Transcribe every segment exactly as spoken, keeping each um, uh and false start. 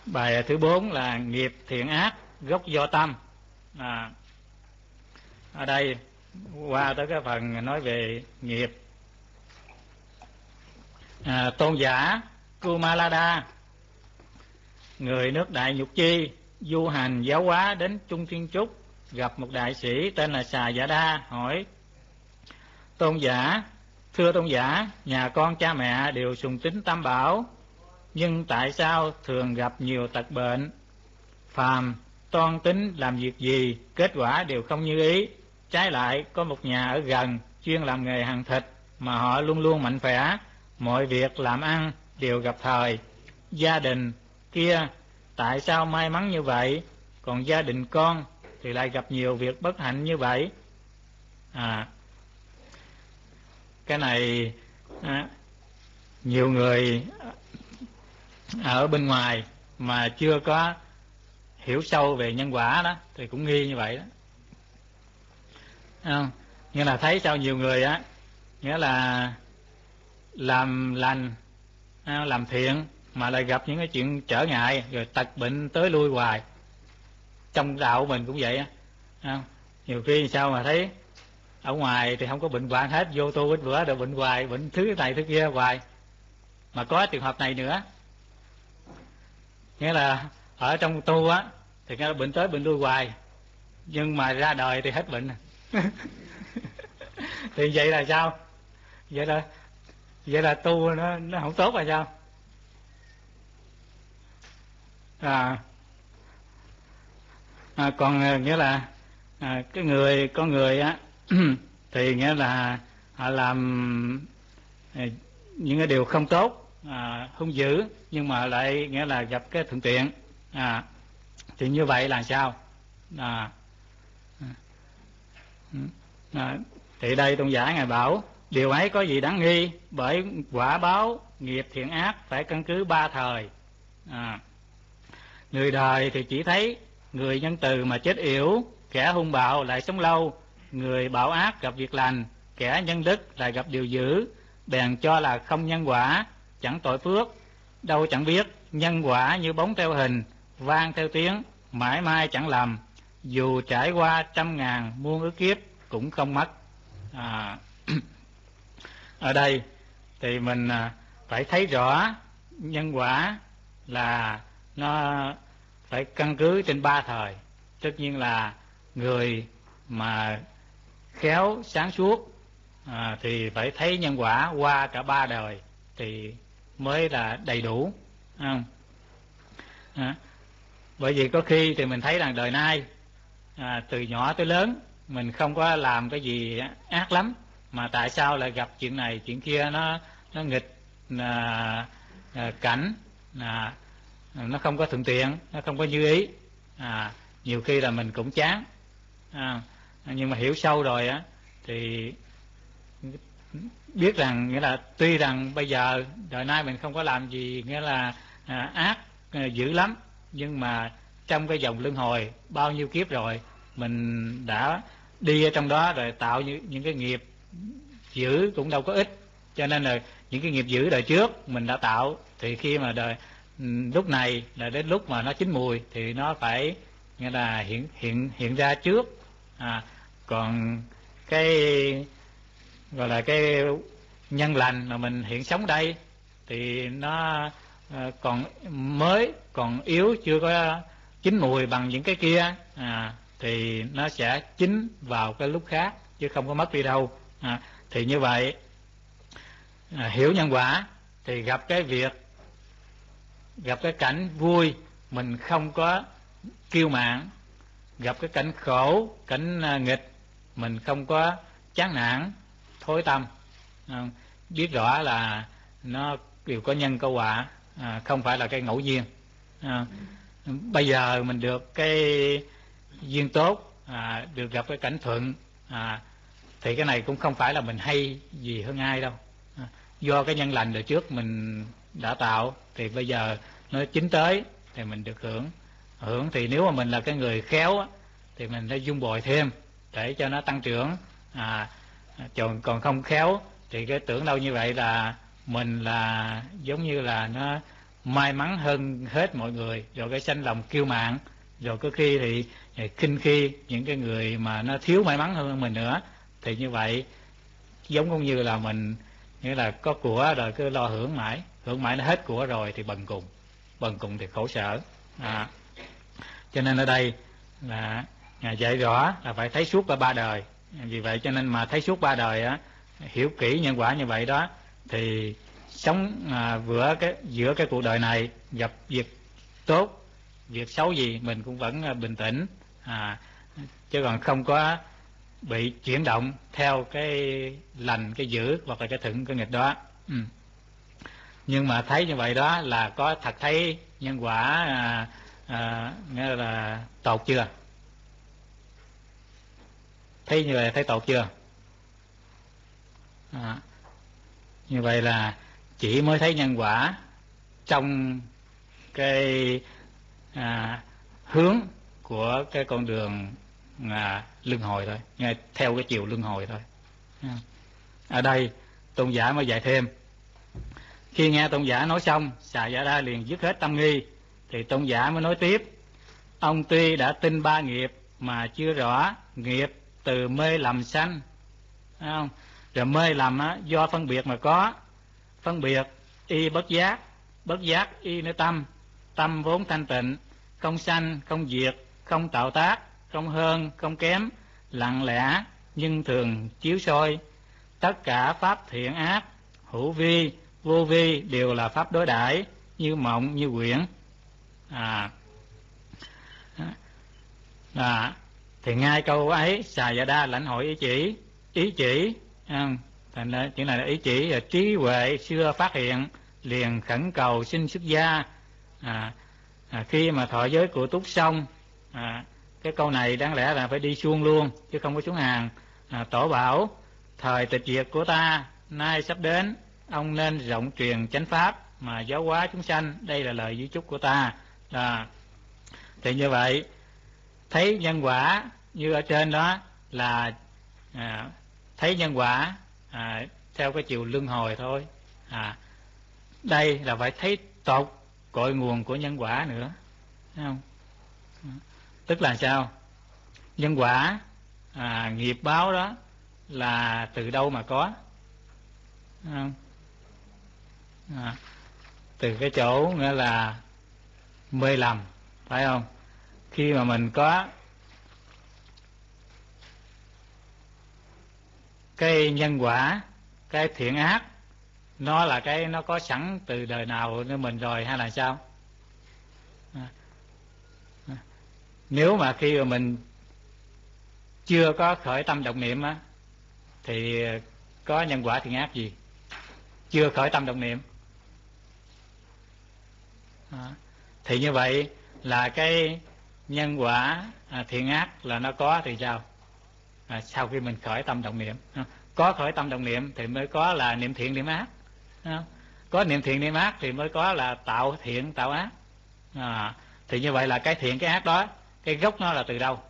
Bài thứ bốn là nghiệp thiện ác gốc do tâm. À, ở đây qua tới cái phần nói về nghiệp. À, tôn giả Kumalada, người nước Đại Nhục Chi, du hành giáo hóa đến Trung Thiên Trúc, gặp một đại sĩ tên là Xà Dạ Đa, hỏi: tôn giả, thưa tôn giả, nhà con cha mẹ đều sùng tín Tam Bảo, nhưng tại sao thường gặp nhiều tật bệnh? Phàm toan tính làm việc gì, kết quả đều không như ý. Trái lại, có một nhà ở gần chuyên làm nghề hàng thịt, mà họ luôn luôn mạnh khỏe, mọi việc làm ăn đều gặp thời. Gia đình kia tại sao may mắn như vậy, còn gia đình con thì lại gặp nhiều việc bất hạnh như vậy? À, cái này à, nhiều người ở bên ngoài mà chưa có hiểu sâu về nhân quả đó thì cũng nghi như vậy đó. Không? Nghĩa là thấy sao nhiều người á, nghĩa là làm lành, làm thiện mà lại gặp những cái chuyện trở ngại, rồi tật bệnh tới lui hoài. Trong đạo mình cũng vậy á. Không? Nhiều khi sao mà thấy ở ngoài thì không có bệnh hoạn hết, vô tu ít bữa rồi bệnh hoài, bệnh thứ này thứ kia hoài. Mà có trường hợp này nữa, nghĩa là ở trong tu á thì cái bệnh tới bệnh lui hoài, nhưng mà ra đời thì hết bệnh. Thì vậy là sao? Vậy là vậy là tu nó nó không tốt là sao? À, à còn nghĩa là à, cái người con người á thì nghĩa là họ làm à, những cái điều không tốt, à, hung dữ, nhưng mà lại nghĩa là gặp cái thuận tiện. À, thì như vậy là sao? À, à, thì đây tôn giả ngài bảo điều ấy có gì đáng nghi, bởi quả báo nghiệp thiện ác phải căn cứ ba thời. À, người đời thì chỉ thấy người nhân từ mà chết yểu, kẻ hung bạo lại sống lâu, người bạo ác gặp việc lành, kẻ nhân đức lại gặp điều dữ, bèn cho là không nhân quả, chẳng tội phước. Đâu chẳng biết nhân quả như bóng theo hình, vang theo tiếng, mãi mai chẳng lầm, dù trải qua trăm ngàn muôn ức kiếp cũng không mất. À, ở đây thì mình phải thấy rõ nhân quả là nó phải căn cứ trên ba thời. Tất nhiên là người mà khéo sáng suốt à, thì phải thấy nhân quả qua cả ba đời thì mới là đầy đủ, không? À, bởi vì có khi thì mình thấy rằng đời nay à, từ nhỏ tới lớn mình không có làm cái gì ác lắm, mà tại sao lại gặp chuyện này chuyện kia, nó nó nghịch à, à, cảnh, à, nó không có thuận tiện, nó không có như ý. À, nhiều khi là mình cũng chán, à, nhưng mà hiểu sâu rồi á thì biết rằng nghĩa là tuy rằng bây giờ đời nay mình không có làm gì nghĩa là à, ác à, dữ lắm, nhưng mà trong cái dòng luân hồi bao nhiêu kiếp rồi mình đã đi ở trong đó rồi, tạo những, những cái nghiệp dữ cũng đâu có ít. Cho nên là những cái nghiệp dữ đời trước mình đã tạo, thì khi mà đời lúc này là đến lúc mà nó chín mùi thì nó phải nghĩa là hiện hiện hiện ra trước. À, còn cái gọi là cái nhân lành mà mình hiện sống đây thì nó còn mới, còn yếu, chưa có chín mùi bằng những cái kia, à, thì nó sẽ chín vào cái lúc khác chứ không có mất đi đâu. À, thì như vậy à, hiểu nhân quả thì gặp cái việc, gặp cái cảnh vui mình không có kiêu mạn, gặp cái cảnh khổ, cảnh nghịch mình không có chán nản thối tâm, à, biết rõ là nó đều có nhân có quả, à, không phải là cái ngẫu nhiên. À, bây giờ mình được cái duyên tốt, à, được gặp cái cảnh thuận, à, thì cái này cũng không phải là mình hay gì hơn ai đâu, à, do cái nhân lành đời trước mình đã tạo thì bây giờ nó chín tới thì mình được hưởng. Hưởng thì nếu mà mình là cái người khéo á, thì mình phải dung bồi thêm để cho nó tăng trưởng. À, còn còn không khéo thì cái tưởng đâu như vậy là mình là giống như là nó may mắn hơn hết mọi người, rồi cái sanh lòng kiêu mạn, rồi có khi thì, thì khinh khi những cái người mà nó thiếu may mắn hơn mình nữa. Thì như vậy giống cũng như là mình nghĩa là có của rồi cứ lo hưởng mãi, hưởng mãi nó hết của rồi thì bần cùng, bần cùng thì khổ sở. À, cho nên ở đây là dạy rõ là phải thấy suốt cả ba đời. Vì vậy cho nên mà thấy suốt ba đời á, hiểu kỹ nhân quả như vậy đó, thì sống à, vừa cái giữa cái cuộc đời này gặp việc tốt, việc xấu gì mình cũng vẫn bình tĩnh, à, chứ còn không có bị chuyển động theo cái lành cái dữ hoặc là cái thuận cái nghịch đó. Ừ. Nhưng mà thấy như vậy đó là có thật thấy nhân quả à, à, nghĩa là tột chưa? Thấy như vậy thấy tột chưa? À, như vậy là chỉ mới thấy nhân quả trong cái à, hướng của cái con đường à, luân hồi thôi, nghe theo cái chiều luân hồi thôi. Ở đây tôn giả mới dạy thêm. Khi nghe tôn giả nói xong, Xà Dạ Đa liền dứt hết tâm nghi, thì tôn giả mới nói tiếp. Ông tuy đã tin ba nghiệp mà chưa rõ nghiệp từ mê lầm sanh, thấy không? Rồi mê lầm á, do phân biệt mà có. Phân biệt y bất giác, bất giác y nơi tâm, tâm vốn thanh tịnh, không sanh không diệt, không tạo tác, không hơn không kém, lặng lẽ nhưng thường chiếu soi. Tất cả pháp thiện ác, hữu vi vô vi đều là pháp đối đãi, như mộng như quyển. À, à thì ngay câu ấy Xà Dạ Đa lãnh hội ý chỉ, ý chỉ à, thành ra chỉ là ý chỉ là trí huệ xưa phát hiện, liền khẩn cầu xin xuất gia. À, à, khi mà thọ giới của túc xong, à, cái câu này đáng lẽ là phải đi suông luôn chứ không có xuống hàng. À, tổ bảo thời tịch diệt của ta nay sắp đến, ông nên rộng truyền chánh pháp mà giáo hóa chúng sanh, đây là lời di chúc của ta. À, thì như vậy thấy nhân quả như ở trên đó là à, thấy nhân quả à, theo cái chiều luân hồi thôi. À, đây là phải thấy tột cội nguồn của nhân quả nữa, thấy không? Tức là sao? Nhân quả à, nghiệp báo đó là từ đâu mà có, thấy không? À, từ cái chỗ nghĩa là mê lầm, phải không? Khi mà mình có cái nhân quả, cái thiện ác, nó là cái nó có sẵn từ đời nào nơi mình rồi hay là sao? À, à, nếu mà khi mà mình chưa có khởi tâm động niệm á, thì có nhân quả thiện ác gì? Chưa khởi tâm động niệm. À, thì như vậy là cái nhân quả à, thiện ác là nó có thì sao? À, sau khi mình khởi tâm động niệm, à, có khởi tâm động niệm thì mới có là niệm thiện niệm ác. À, có niệm thiện niệm ác thì mới có là tạo thiện tạo ác. À, thì như vậy là cái thiện cái ác đó, cái gốc nó là từ đâu?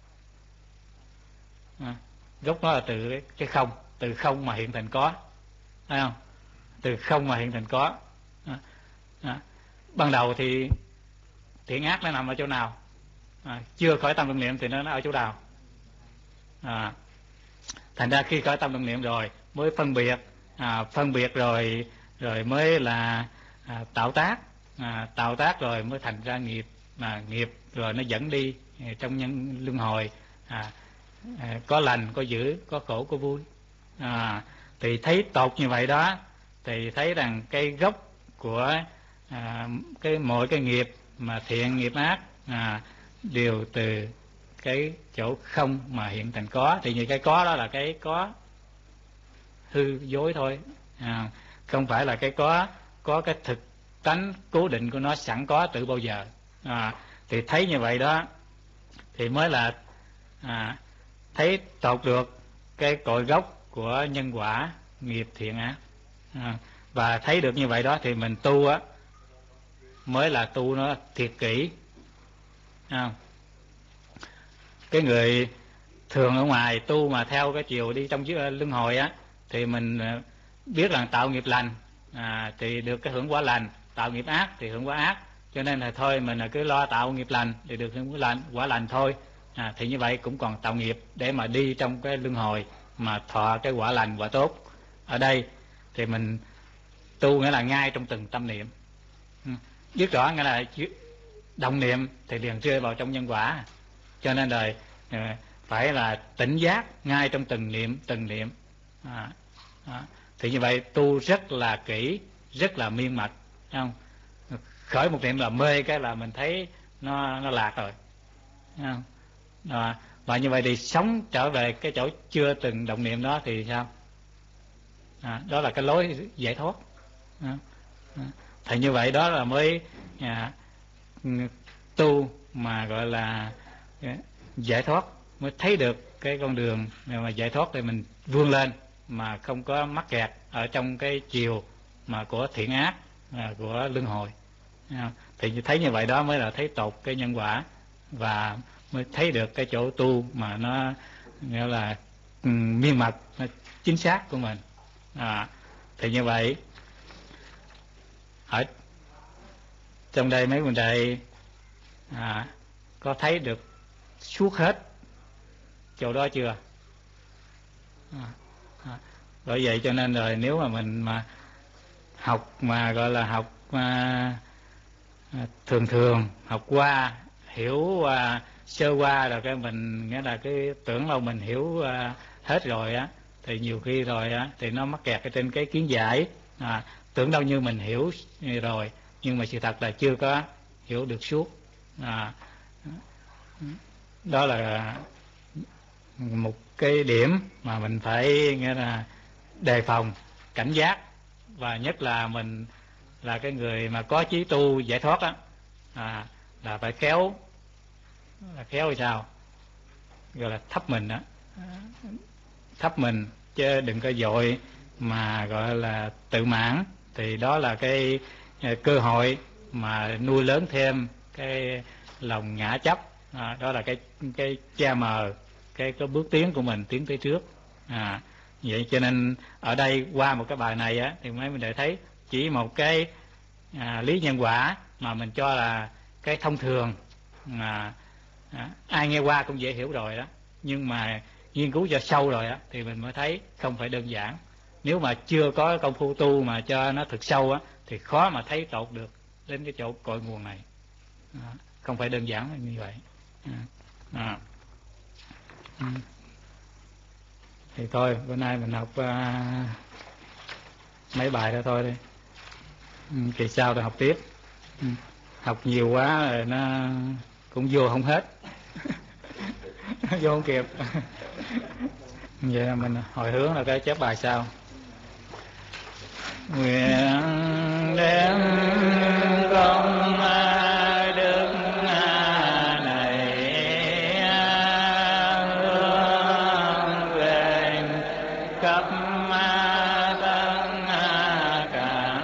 À, gốc nó là từ cái, cái không, từ không mà hiện thành có, thấy không? Từ không mà hiện thành có. À, à, ban đầu thì thiện ác nó nằm ở chỗ nào? À, chưa khởi tâm động niệm thì nó ở chỗ nào? À, thành ra khi khởi tâm động niệm rồi mới phân biệt, à, phân biệt rồi rồi mới là à, tạo tác, à, tạo tác rồi mới thành ra nghiệp, mà nghiệp rồi nó dẫn đi trong nhân luân hồi. À, à, có lành có dữ, có khổ có vui. À, thì thấy tột như vậy đó thì thấy rằng cái gốc của à, cái mọi cái nghiệp mà thiện nghiệp ác à, đều từ cái chỗ không mà hiện thành có. Thì như cái có đó là cái có hư dối thôi, à, không phải là cái có có cái thực tánh cố định của nó sẵn có từ bao giờ. À, thì thấy như vậy đó thì mới là à, thấy tột được cái cội gốc của nhân quả nghiệp thiện ác. À, và thấy được như vậy đó thì mình tu á mới là tu nó thiệt kỹ. À, cái người thường ở ngoài tu mà theo cái chiều đi trong luân hồi á thì mình biết rằng tạo nghiệp lành à, thì được cái hưởng quả lành, tạo nghiệp ác thì hưởng quả ác, cho nên là thôi mình là cứ lo tạo nghiệp lành thì được hưởng quả lành, quả lành thôi. À, thì như vậy cũng còn tạo nghiệp để mà đi trong cái luân hồi mà thọ cái quả lành quả tốt. Ở đây thì mình tu nghĩa là ngay trong từng tâm niệm, biết rõ nghĩa là động niệm thì liền rơi vào trong nhân quả, cho nên đời phải là tỉnh giác ngay trong từng niệm từng niệm. À, à, thì như vậy tu rất là kỹ, rất là miên mật, không? Khởi một niệm là mê cái là mình thấy nó nó lạc rồi, không? À, và như vậy thì sống trở về cái chỗ chưa từng động niệm đó thì sao? À, đó là cái lối giải thoát. À, à, thì như vậy đó là mới à, tu mà gọi là giải thoát, mới thấy được cái con đường mà giải thoát để mình vươn lên mà không có mắc kẹt ở trong cái chiều mà của thiện ác, à, của luân hồi. À, thì thấy như vậy đó mới là thấy tột cái nhân quả và mới thấy được cái chỗ tu mà nó nghĩa là um, miên mật, nó chính xác của mình. À, thì như vậy ở trong đây mấy vấn đề à, có thấy được suốt hết chỗ đó chưa? À, à, bởi vậy cho nên rồi nếu mà mình mà học mà gọi là học à, à, thường thường học qua hiểu à, sơ qua rồi cái mình nghĩa là cái tưởng đâu mình hiểu à, hết rồi á, thì nhiều khi rồi á thì nó mắc kẹt ở trên cái kiến giải, à, tưởng đâu như mình hiểu rồi nhưng mà sự thật là chưa có hiểu được suốt. À, đó là một cái điểm mà mình phải nghĩa là đề phòng, cảnh giác, và nhất là mình là cái người mà có chí tu giải thoát á, à, là phải khéo, là khéo hay sao gọi là thấp mình á, thấp mình chứ đừng có vội mà gọi là tự mãn, thì đó là cái cơ hội mà nuôi lớn thêm cái lòng ngã chấp. À, đó là cái cái che mờ cái cái bước tiến của mình tiến tới trước. À, vậy cho nên ở đây qua một cái bài này á thì mấy mình để thấy chỉ một cái à, lý nhân quả mà mình cho là cái thông thường mà à, ai nghe qua cũng dễ hiểu rồi đó, nhưng mà nghiên cứu cho sâu rồi á thì mình mới thấy không phải đơn giản. Nếu mà chưa có công phu tu mà cho nó thực sâu á thì khó mà thấy tột được đến cái chỗ cội nguồn này. À, không phải đơn giản như vậy. À, à. Ừ. Thì thôi bữa nay mình học uh, mấy bài đó thôi đi, ừ, kỳ sau rồi học tiếp. Ừ. Học nhiều quá rồi nó cũng vô không hết. Vô không kịp. Vậy là mình hồi hướng là cái chép bài sau. Nguyện đem công đức này hướng về khắp tất cả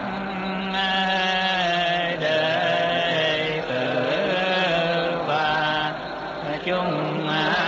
đệ tử và chúng